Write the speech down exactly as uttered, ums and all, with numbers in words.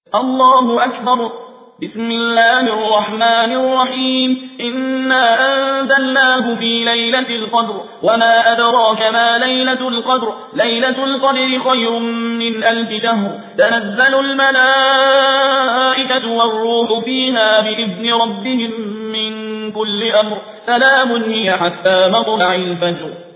الله أكبر. بسم الله الرحمن الرحيم. إنا أنزلناه في ليلة القدر وما أدراك ما ليلة القدر ليلة القدر خير من ألف شهر. تنزل الملائكة والروح فيها بإذن ربهم من كل أمر. سلام هي حتى مطلع الفجر.